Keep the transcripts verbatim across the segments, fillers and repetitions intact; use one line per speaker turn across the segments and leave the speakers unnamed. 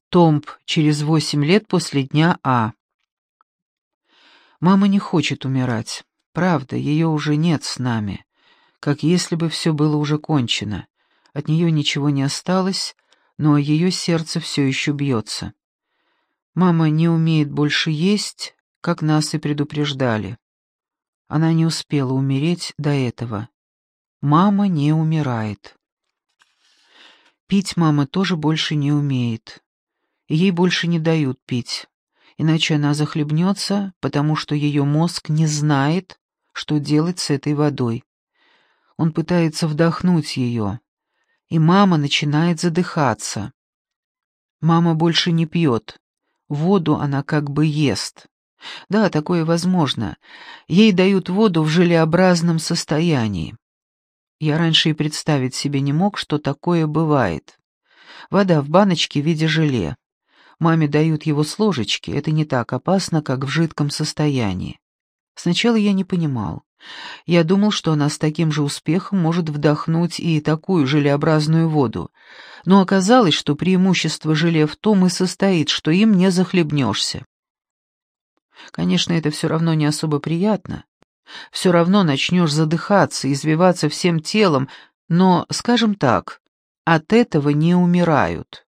Томб через восемь лет после дня А. Мама не хочет умирать. Правда, ее уже нет с нами. Как если бы все было уже кончено. От нее ничего не осталось, но ее сердце все еще бьется. Мама не умеет больше есть, как нас и предупреждали. Она не успела умереть до этого. Мама не умирает. Пить мама тоже больше не умеет. Ей больше не дают пить, иначе она захлебнется, потому что ее мозг не знает, что делать с этой водой. Он пытается вдохнуть ее, и мама начинает задыхаться. Мама больше не пьет. Воду она как бы ест. Да, такое возможно. Ей дают воду в желеобразном состоянии. Я раньше и представить себе не мог, что такое бывает. Вода в баночке в виде желе. Маме дают его с ложечки, это не так опасно, как в жидком состоянии. Сначала я не понимал. Я думал, что она с таким же успехом может вдохнуть и такую желеобразную воду. Но оказалось, что преимущество желе в том и состоит, что им не захлебнешься. Конечно, это все равно не особо приятно. Все равно начнешь задыхаться, извиваться всем телом, но, скажем так, от этого не умирают.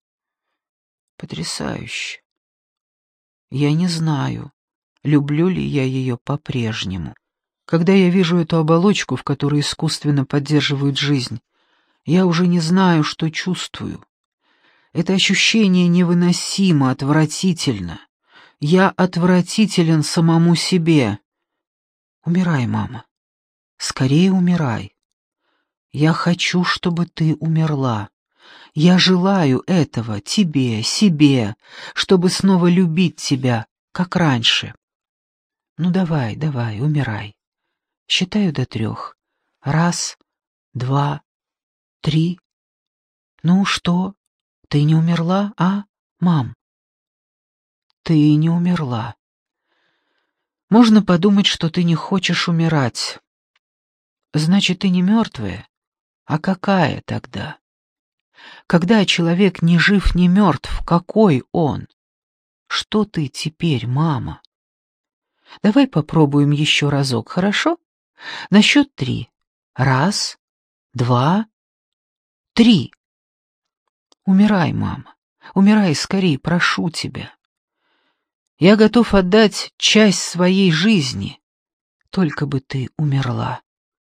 Потрясающе. Я не знаю, люблю ли я ее по-прежнему. Когда я вижу эту оболочку, в которой искусственно поддерживают жизнь, я уже не знаю, что чувствую. Это ощущение невыносимо, отвратительно. Я отвратителен самому себе. Умирай, мама. Скорее умирай. Я хочу, чтобы ты умерла. Я желаю этого тебе, себе, чтобы снова любить тебя, как раньше. Ну давай, давай, умирай. Считаю до трех. Раз, два, три. Ну что, ты не умерла, а, мам? Ты не умерла. Можно подумать, что ты не хочешь умирать. Значит, ты не мертвая? А какая тогда? Когда человек ни жив, ни мертв, какой он? Что ты теперь, мама? Давай попробуем еще разок, хорошо? На счет три. Раз, два, три. Умирай, мама. Умирай скорей, прошу тебя. Я готов отдать часть своей жизни, только бы ты умерла.